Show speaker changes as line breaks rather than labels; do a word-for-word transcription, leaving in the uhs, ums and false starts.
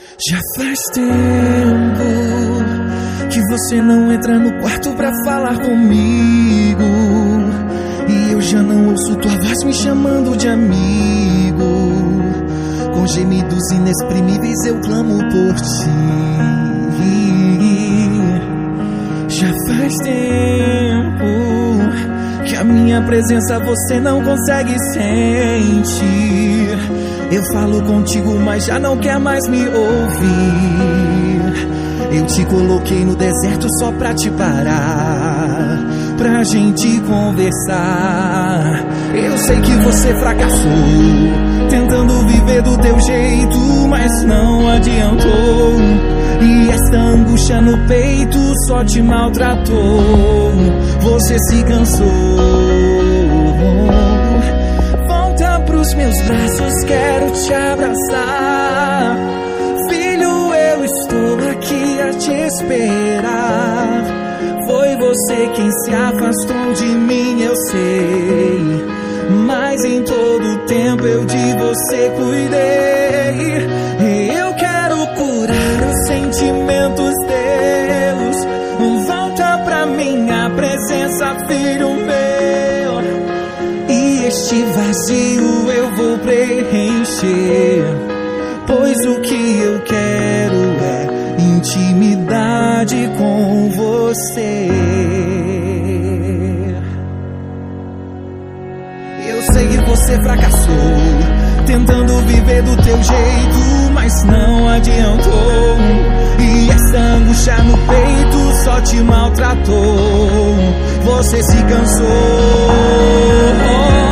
Já faz tempo que você não entra no quarto pra falar comigo, e eu já não ouço tua voz me chamando de amigo. Com gemidos inexprimíveis eu clamo por ti. Já faz tempo que a minha presença você não consegue sentir. Eu falo contigo, mas já não quer mais me ouvir. Eu te coloquei no deserto só pra te parar, pra gente conversar. Eu sei que você fracassou, tentando viver do teu jeito, mas não adiantou. E essa angústia no peito só te maltratou. Você se cansou. Volta pros meus braços, quero te abraçar. Filho, eu estou aqui a te esperar. Foi você quem se afastou de mim, eu sei, mas em todo tempo eu de você cuidei. Eu quero curar os sentimentos teus. Volta pra minha presença, filho meu, e este vazio eu vou preencher, pois o que eu quero é intimidade com você. Eu sei que você fracassou, tentando viver do teu jeito, mas não adiantou. E essa angústia no peito só te maltratou. Você se cansou.